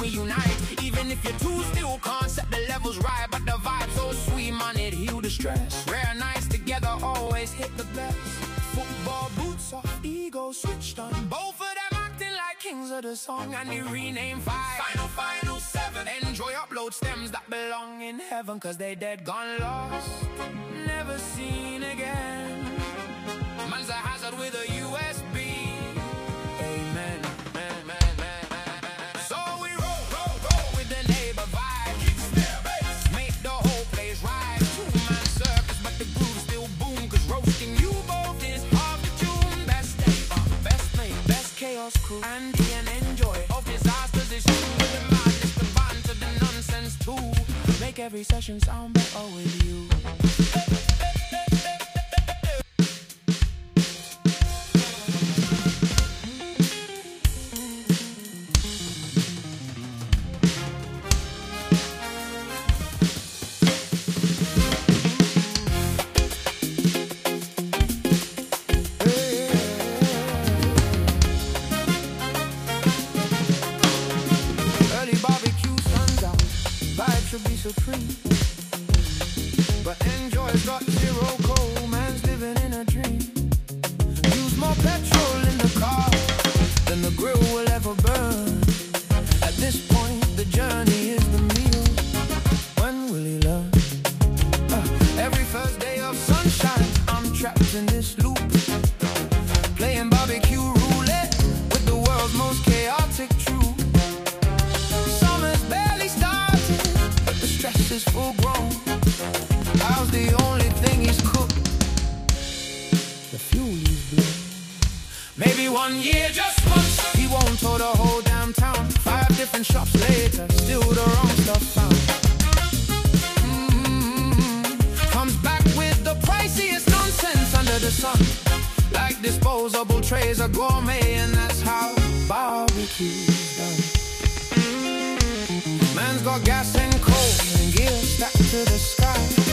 we unite. Even if you're two, still can't set the levels right, but the vibe so sweet, man, it heal the stress. Rare nights together always hit the best. Football boots off, ego switched on. Both of them acting like kings of the song, and they rename 5. Final 7. Enjoy upload stems that belong in heaven, cause they dead, gone lost, never seen again. Man's a hazard with a USB. Amen. So we roll with the neighbor vibe. Make the whole place ride. Two-man circus, but the groove still boom, cause roasting you both is half the tune. Best neighbor, best mate, best chaos crew, and enjoy of disasters is true. With the madness, the banter, the nonsense too. Make every session sound better with you. Should be supreme, but enjoy's got zero cold. Man's living in a dream. Use more petrol in the car than the grill will ever burn. At this point, the journey is the meal. When will he learn? Every first day of sunshine, I'm trapped in this loop, playing barbecue roulette with the world's most chaotic truth. Stress is full grown. How's the only thing he's cooked? The fuel he's blown. Maybe 1 year, just once, he won't tour the whole damn town. 5 different shops later, still the wrong stuff found. Comes back with the priciest nonsense under the sun, like disposable trays are gourmet, and that's how barbecue's done. Man's got gas and coal and gear stacked to the sky.